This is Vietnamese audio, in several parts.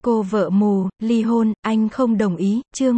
Cô vợ mù, ly hôn, anh không đồng ý, chương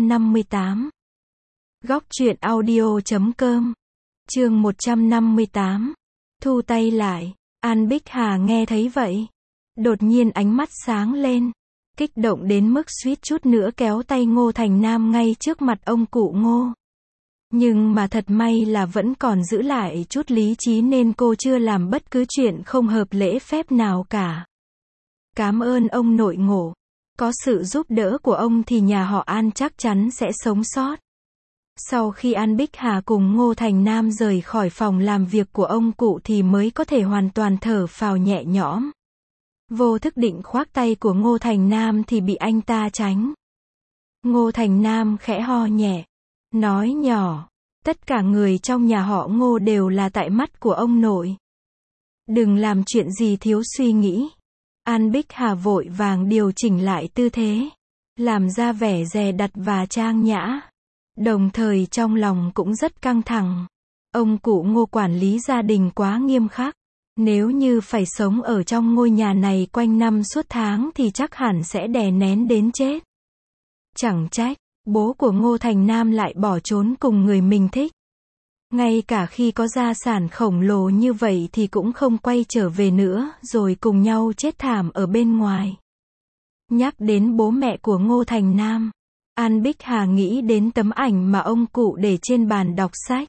158. Góc truyện audio.com. Chương 158. Thu tay lại. An Bích Hà nghe thấy vậy, đột nhiên ánh mắt sáng lên, kích động đến mức suýt chút nữa kéo tay Ngô Thành Nam ngay trước mặt ông cụ Ngô. Nhưng mà thật may là vẫn còn giữ lại chút lý trí nên cô chưa làm bất cứ chuyện không hợp lễ phép nào cả. Cảm ơn ông nội ngộ. Có sự giúp đỡ của ông thì nhà họ An chắc chắn sẽ sống sót. Sau khi An Bích Hà cùng Ngô Thành Nam rời khỏi phòng làm việc của ông cụ thì mới có thể hoàn toàn thở phào nhẹ nhõm. Vô thức định khoác tay của Ngô Thành Nam thì bị anh ta tránh. Ngô Thành Nam khẽ ho nhẹ, nói nhỏ, tất cả người trong nhà họ Ngô đều là tại mắt của ông nội. Đừng làm chuyện gì thiếu suy nghĩ. An Bích Hà vội vàng điều chỉnh lại tư thế, làm ra vẻ dè dặt và trang nhã. Đồng thời trong lòng cũng rất căng thẳng. Ông cụ Ngô quản lý gia đình quá nghiêm khắc. Nếu như phải sống ở trong ngôi nhà này quanh năm suốt tháng thì chắc hẳn sẽ đè nén đến chết. Chẳng trách, bố của Ngô Thành Nam lại bỏ trốn cùng người mình thích. Ngay cả khi có gia sản khổng lồ như vậy thì cũng không quay trở về nữa, rồi cùng nhau chết thảm ở bên ngoài. Nhắc đến bố mẹ của Ngô Thành Nam, An Bích Hà nghĩ đến tấm ảnh mà ông cụ để trên bàn đọc sách.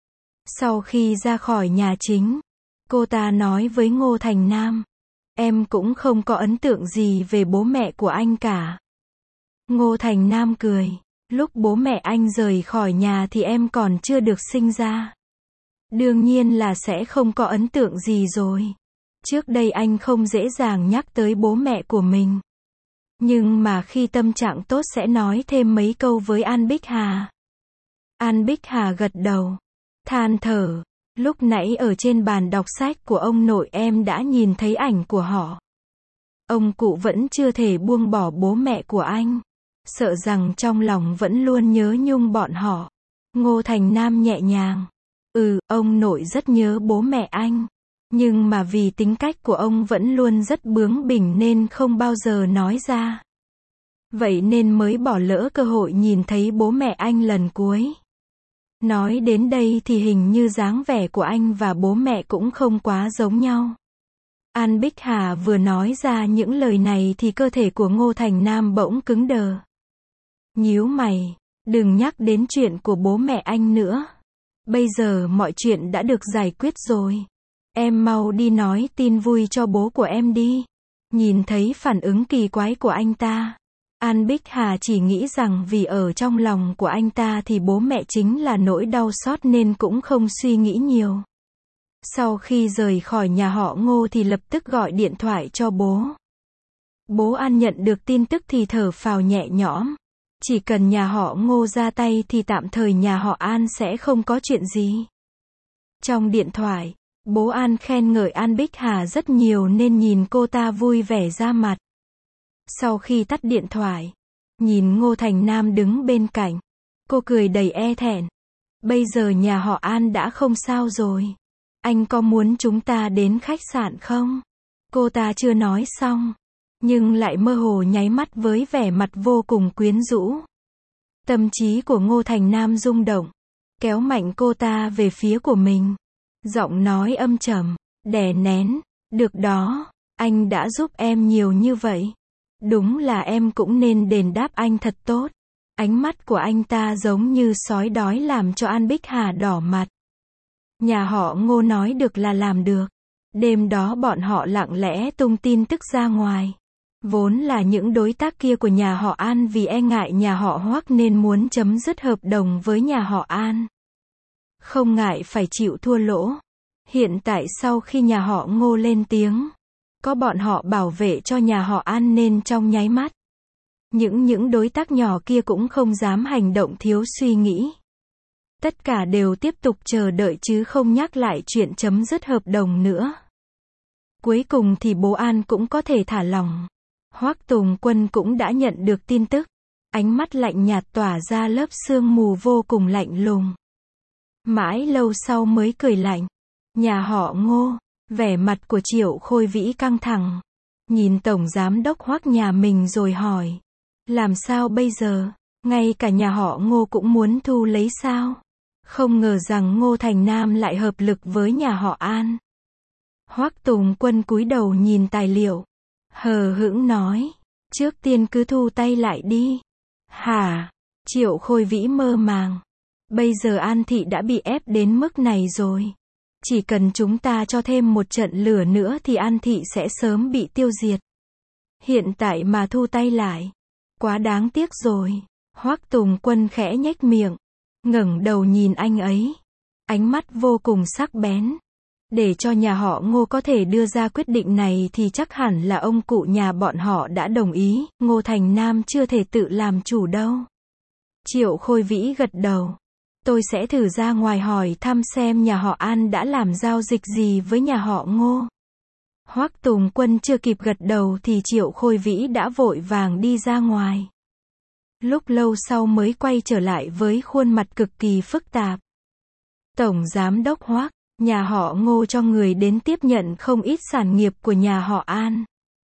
Sau khi ra khỏi nhà chính, cô ta nói với Ngô Thành Nam, em cũng không có ấn tượng gì về bố mẹ của anh cả. Ngô Thành Nam cười, lúc bố mẹ anh rời khỏi nhà thì em còn chưa được sinh ra. Đương nhiên là sẽ không có ấn tượng gì rồi. Trước đây anh không dễ dàng nhắc tới bố mẹ của mình. Nhưng mà khi tâm trạng tốt sẽ nói thêm mấy câu với An Bích Hà. An Bích Hà gật đầu, than thở, lúc nãy ở trên bàn đọc sách của ông nội em đã nhìn thấy ảnh của họ. Ông cụ vẫn chưa thể buông bỏ bố mẹ của anh. Sợ rằng trong lòng vẫn luôn nhớ nhung bọn họ. Ngô Thành Nam nhẹ nhàng. Ông nội rất nhớ bố mẹ anh. Nhưng mà vì tính cách của ông vẫn luôn rất bướng bỉnh nên không bao giờ nói ra. Vậy nên mới bỏ lỡ cơ hội nhìn thấy bố mẹ anh lần cuối. Nói đến đây thì hình như dáng vẻ của anh và bố mẹ cũng không quá giống nhau. An Bích Hà vừa nói ra những lời này thì cơ thể của Ngô Thành Nam bỗng cứng đờ. Nhíu mày, đừng nhắc đến chuyện của bố mẹ anh nữa. Bây giờ mọi chuyện đã được giải quyết rồi. Em mau đi nói tin vui cho bố của em đi. Nhìn thấy phản ứng kỳ quái của anh ta, An Bích Hà chỉ nghĩ rằng vì ở trong lòng của anh ta thì bố mẹ chính là nỗi đau xót nên cũng không suy nghĩ nhiều. Sau khi rời khỏi nhà họ Ngô thì lập tức gọi điện thoại cho bố. Bố An nhận được tin tức thì thở phào nhẹ nhõm. Chỉ cần nhà họ Ngô ra tay thì tạm thời nhà họ An sẽ không có chuyện gì. Trong điện thoại, bố An khen ngợi An Bích Hà rất nhiều nên nhìn cô ta vui vẻ ra mặt. Sau khi tắt điện thoại, nhìn Ngô Thành Nam đứng bên cạnh, cô cười đầy e thẹn. Bây giờ nhà họ An đã không sao rồi. Anh có muốn chúng ta đến khách sạn không? Cô ta chưa nói xong, nhưng lại mơ hồ nháy mắt với vẻ mặt vô cùng quyến rũ. Tâm trí của Ngô Thành Nam rung động, kéo mạnh cô ta về phía của mình. Giọng nói âm trầm, đè nén, được đó, anh đã giúp em nhiều như vậy. Đúng là em cũng nên đền đáp anh thật tốt. Ánh mắt của anh ta giống như sói đói làm cho An Bích Hà đỏ mặt. Nhà họ Ngô nói được là làm được. Đêm đó bọn họ lặng lẽ tung tin tức ra ngoài. Vốn là những đối tác kia của nhà họ An vì e ngại nhà họ Hoắc nên muốn chấm dứt hợp đồng với nhà họ An. Không ngại phải chịu thua lỗ. Hiện tại sau khi nhà họ Ngô lên tiếng, có bọn họ bảo vệ cho nhà họ An nên trong nháy mắt, những đối tác nhỏ kia cũng không dám hành động thiếu suy nghĩ. Tất cả đều tiếp tục chờ đợi chứ không nhắc lại chuyện chấm dứt hợp đồng nữa. Cuối cùng thì bố An cũng có thể thả lỏng. Hoắc Tùng Quân cũng đã nhận được tin tức. Ánh mắt lạnh nhạt tỏa ra lớp sương mù vô cùng lạnh lùng. Mãi lâu sau mới cười lạnh. Nhà họ Ngô, vẻ mặt của Triệu Khôi Vĩ căng thẳng. nhìn tổng giám đốc Hoắc nhà mình rồi hỏi. Làm sao bây giờ? Ngay cả nhà họ Ngô cũng muốn thu lấy sao? Không ngờ rằng Ngô Thành Nam lại hợp lực với nhà họ An. Hoắc Tùng Quân cúi đầu nhìn tài liệu. Hờ hững nói. Trước tiên cứ thu tay lại đi. Hả? Triệu Khôi Vĩ mơ màng. Bây giờ An Thị đã bị ép đến mức này rồi. Chỉ cần chúng ta cho thêm một trận lửa nữa thì An Thị sẽ sớm bị tiêu diệt. Hiện tại mà thu tay lại. Quá đáng tiếc rồi. Hoắc Tùng Quân khẽ nhếch miệng. Ngẩng đầu nhìn anh ấy. Ánh mắt vô cùng sắc bén. Để cho nhà họ Ngô có thể đưa ra quyết định này thì chắc hẳn là ông cụ nhà bọn họ đã đồng ý, Ngô Thành Nam chưa thể tự làm chủ đâu. Triệu Khôi Vĩ gật đầu. Tôi sẽ thử ra ngoài hỏi thăm xem nhà họ An đã làm giao dịch gì với nhà họ Ngô. Hoắc Tùng Quân chưa kịp gật đầu thì Triệu Khôi Vĩ đã vội vàng đi ra ngoài. Lúc lâu sau mới quay trở lại với khuôn mặt cực kỳ phức tạp. Tổng giám đốc Hoắc, nhà họ Ngô cho người đến tiếp nhận không ít sản nghiệp của nhà họ An.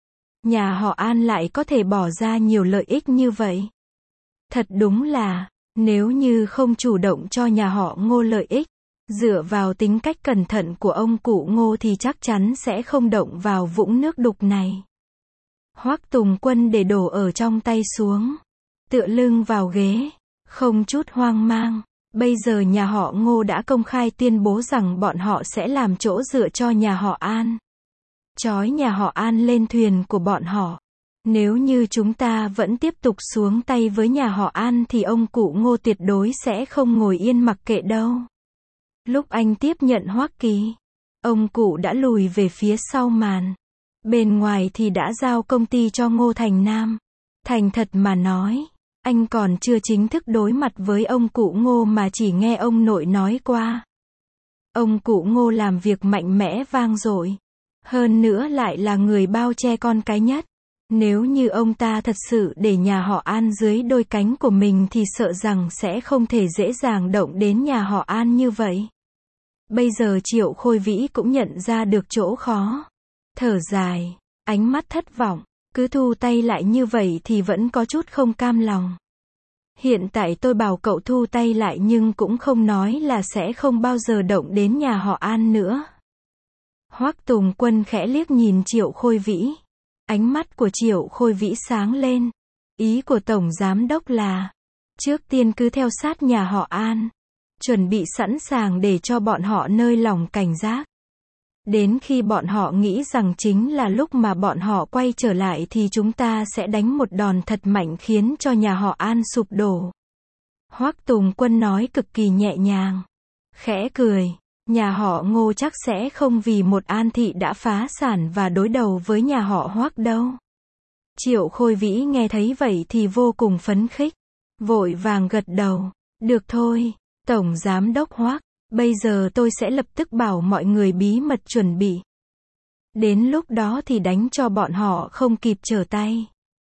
Nhà họ An lại có thể bỏ ra nhiều lợi ích như vậy. Thật đúng là, nếu như không chủ động cho nhà họ Ngô lợi ích, dựa vào tính cách cẩn thận của ông cụ Ngô thì chắc chắn sẽ không động vào vũng nước đục này. Hoắc Tùng Quân để đồ ở trong tay xuống, tựa lưng vào ghế, không chút hoang mang. Bây giờ nhà họ Ngô đã công khai tuyên bố rằng bọn họ sẽ làm chỗ dựa cho nhà họ An. Trói nhà họ An lên thuyền của bọn họ. Nếu như chúng ta vẫn tiếp tục xuống tay với nhà họ An thì ông cụ Ngô tuyệt đối sẽ không ngồi yên mặc kệ đâu. Lúc anh tiếp nhận Hoắc Kỳ, ông cụ đã lùi về phía sau màn. Bên ngoài thì đã giao công ty cho Ngô Thành Nam. Thành thật mà nói, anh còn chưa chính thức đối mặt với ông cụ Ngô mà chỉ nghe ông nội nói qua. Ông cụ Ngô làm việc mạnh mẽ vang dội. Hơn nữa lại là người bao che con cái nhất. Nếu như ông ta thật sự để nhà họ An dưới đôi cánh của mình thì sợ rằng sẽ không thể dễ dàng động đến nhà họ An như vậy. Bây giờ Triệu Khôi Vĩ cũng nhận ra được chỗ khó. Thở dài, ánh mắt thất vọng, cứ thu tay lại như vậy thì vẫn có chút không cam lòng. Hiện tại tôi bảo cậu thu tay lại nhưng cũng không nói là sẽ không bao giờ động đến nhà họ An nữa. Hoắc Tùng Quân khẽ liếc nhìn Triệu Khôi Vĩ. Ánh mắt của Triệu Khôi Vĩ sáng lên. Ý của Tổng Giám Đốc là, trước tiên cứ theo sát nhà họ An. Chuẩn bị sẵn sàng để cho bọn họ nơi lòng cảnh giác. Đến khi bọn họ nghĩ rằng chính là lúc mà bọn họ quay trở lại thì chúng ta sẽ đánh một đòn thật mạnh khiến cho nhà họ An sụp đổ. Hoắc Tùng Quân nói cực kỳ nhẹ nhàng. Khẽ cười. Nhà họ Ngô chắc sẽ không vì một An Thị đã phá sản và đối đầu với nhà họ Hoắc đâu. Triệu Khôi Vĩ nghe thấy vậy thì vô cùng phấn khích. Vội vàng gật đầu. Được thôi, Tổng Giám Đốc Hoắc, bây giờ tôi sẽ lập tức bảo mọi người bí mật chuẩn bị. Đến lúc đó thì đánh cho bọn họ không kịp trở tay.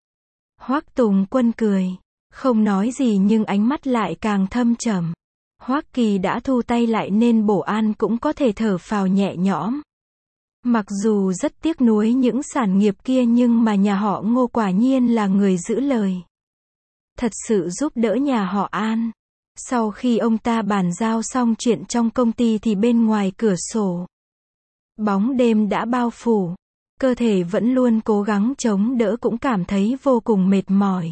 Hoắc Tùng Quân cười. Không nói gì nhưng ánh mắt lại càng thâm trầm. Hoắc Kỳ đã thu tay lại nên Bổ An cũng có thể thở phào nhẹ nhõm. Mặc dù rất tiếc nuối những sản nghiệp kia nhưng mà nhà họ Ngô quả nhiên là người giữ lời. Thật sự giúp đỡ nhà họ An. Sau khi ông ta bàn giao xong chuyện trong công ty thì bên ngoài cửa sổ, bóng đêm đã bao phủ. Cơ thể vẫn luôn cố gắng chống đỡ cũng cảm thấy vô cùng mệt mỏi.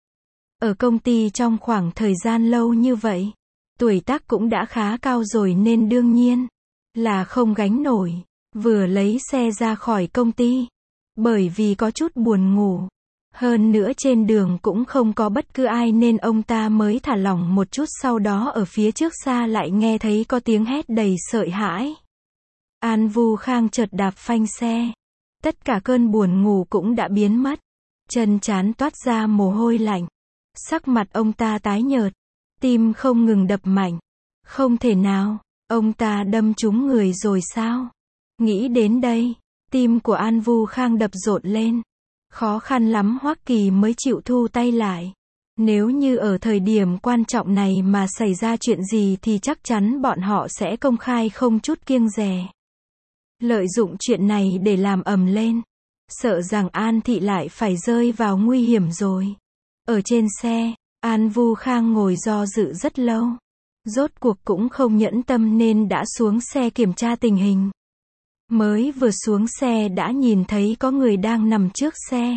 Ở công ty trong khoảng thời gian lâu như vậy, tuổi tác cũng đã khá cao rồi nên đương nhiên là không gánh nổi. Vừa lấy xe ra khỏi công ty, bởi vì có chút buồn ngủ. Hơn nữa trên đường cũng không có bất cứ ai nên ông ta mới thả lỏng một chút, sau đó ở phía trước xa lại nghe thấy có tiếng hét đầy sợ hãi. An Vu Khang chợt đạp phanh xe. Tất cả cơn buồn ngủ cũng đã biến mất. Chân trán toát ra mồ hôi lạnh. Sắc mặt ông ta tái nhợt. Tim không ngừng đập mạnh. Không thể nào, ông ta đâm trúng người rồi sao? Nghĩ đến đây, tim của An Vu Khang đập rộn lên. Khó khăn lắm Hoắc Kỳ mới chịu thu tay lại. Nếu như ở thời điểm quan trọng này mà xảy ra chuyện gì thì chắc chắn bọn họ sẽ công khai không chút kiêng dè. Lợi dụng chuyện này để làm ầm lên. sợ rằng An Thị lại phải rơi vào nguy hiểm rồi. Ở trên xe, An Vu Khang ngồi do dự rất lâu. Rốt cuộc cũng không nhẫn tâm nên đã xuống xe kiểm tra tình hình. Mới vừa xuống xe đã nhìn thấy có người đang nằm trước xe.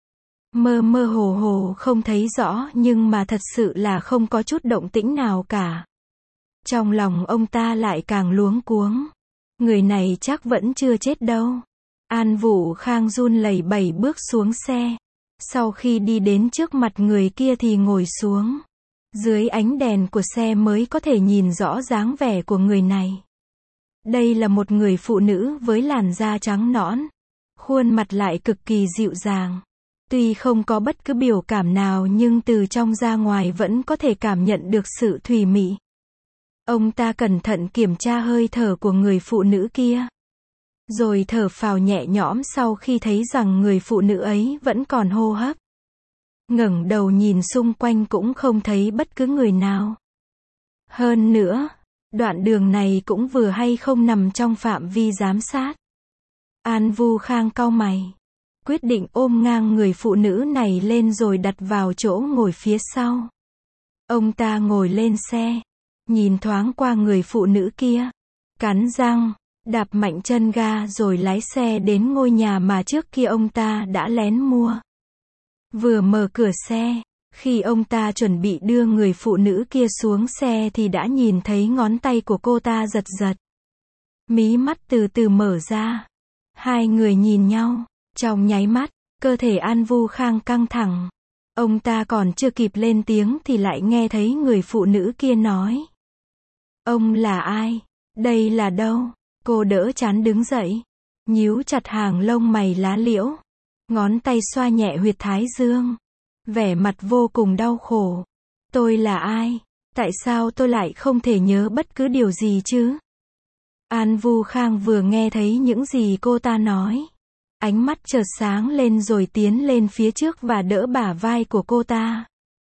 Mơ mơ hồ hồ không thấy rõ nhưng mà thật sự là không có chút động tĩnh nào cả. Trong lòng ông ta lại càng luống cuống. Người này chắc vẫn chưa chết đâu. An Vũ Khang run lẩy bẩy bước xuống xe. Sau khi đi đến trước mặt người kia thì ngồi xuống. Dưới ánh đèn của xe mới có thể nhìn rõ dáng vẻ của người này. Đây là một người phụ nữ với làn da trắng nõn. Khuôn mặt lại cực kỳ dịu dàng. Tuy không có bất cứ biểu cảm nào nhưng từ trong ra ngoài vẫn có thể cảm nhận được sự thùy mị. Ông ta cẩn thận kiểm tra hơi thở của người phụ nữ kia. Rồi thở phào nhẹ nhõm sau khi thấy rằng người phụ nữ ấy vẫn còn hô hấp. Ngẩng đầu nhìn xung quanh cũng không thấy bất cứ người nào. Hơn nữa, đoạn đường này cũng vừa hay không nằm trong phạm vi giám sát. An Vu Khang cau mày. Quyết định ôm ngang người phụ nữ này lên rồi đặt vào chỗ ngồi phía sau. Ông ta ngồi lên xe. Nhìn thoáng qua người phụ nữ kia. Cắn răng, đạp mạnh chân ga rồi lái xe đến ngôi nhà mà trước kia ông ta đã lén mua. Vừa mở cửa xe, khi ông ta chuẩn bị đưa người phụ nữ kia xuống xe thì đã nhìn thấy ngón tay của cô ta giật giật. Mí mắt từ từ mở ra. Hai người nhìn nhau. Trong nháy mắt, cơ thể An Vu Khang căng thẳng. Ông ta còn chưa kịp lên tiếng thì lại nghe thấy người phụ nữ kia nói. Ông là ai? Đây là đâu? Cô đỡ chán đứng dậy. Nhíu chặt hàng lông mày lá liễu. Ngón tay xoa nhẹ huyệt thái dương. Vẻ mặt vô cùng đau khổ. Tôi là ai? Tại sao tôi lại không thể nhớ bất cứ điều gì chứ? An Vu Khang vừa nghe thấy những gì cô ta nói. Ánh mắt chợt sáng lên rồi tiến lên phía trước và đỡ bả vai của cô ta.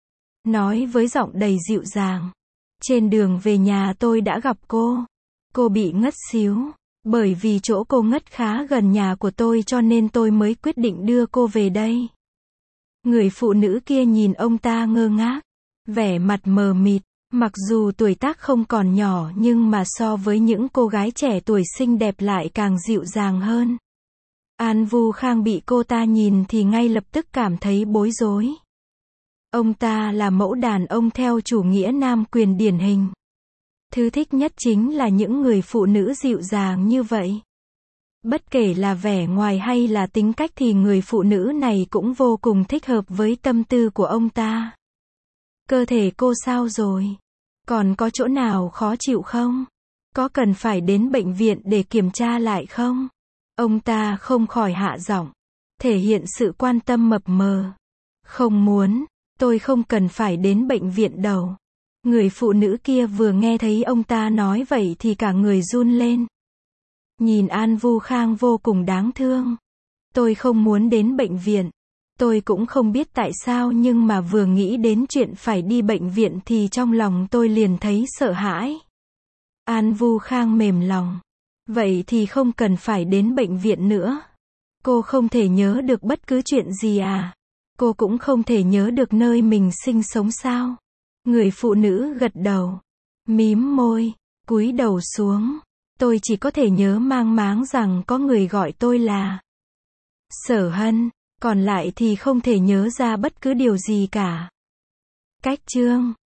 Nói với giọng đầy dịu dàng. Trên đường về nhà tôi đã gặp cô. Cô bị ngất xíu. Bởi vì chỗ cô ngất khá gần nhà của tôi cho nên tôi mới quyết định đưa cô về đây. Người phụ nữ kia nhìn ông ta ngơ ngác. Vẻ mặt mờ mịt. Mặc dù tuổi tác không còn nhỏ nhưng mà so với những cô gái trẻ tuổi xinh đẹp lại càng dịu dàng hơn. An Vu Khang bị cô ta nhìn thì ngay lập tức cảm thấy bối rối. Ông ta là mẫu đàn ông theo chủ nghĩa nam quyền điển hình. Thứ thích nhất chính là những người phụ nữ dịu dàng như vậy. Bất kể là vẻ ngoài hay là tính cách thì người phụ nữ này cũng vô cùng thích hợp với tâm tư của ông ta. Cơ thể cô sao rồi? Còn có chỗ nào khó chịu không? Có cần phải đến bệnh viện để kiểm tra lại không? Ông ta không khỏi hạ giọng, thể hiện sự quan tâm mập mờ. Không muốn, tôi không cần phải đến bệnh viện đâu. Người phụ nữ kia vừa nghe thấy ông ta nói vậy thì cả người run lên. Nhìn An Vu Khang vô cùng đáng thương. Tôi không muốn đến bệnh viện. Tôi cũng không biết tại sao nhưng mà vừa nghĩ đến chuyện phải đi bệnh viện thì trong lòng tôi liền thấy sợ hãi. An Vu Khang mềm lòng. Vậy thì không cần phải đến bệnh viện nữa. Cô không thể nhớ được bất cứ chuyện gì à? Cô cũng không thể nhớ được nơi mình sinh sống sao? Người phụ nữ gật đầu. Mím môi. Cúi đầu xuống. Tôi chỉ có thể nhớ mang máng rằng có người gọi tôi là Sở Hân. Còn lại thì không thể nhớ ra bất cứ điều gì cả. Cách chương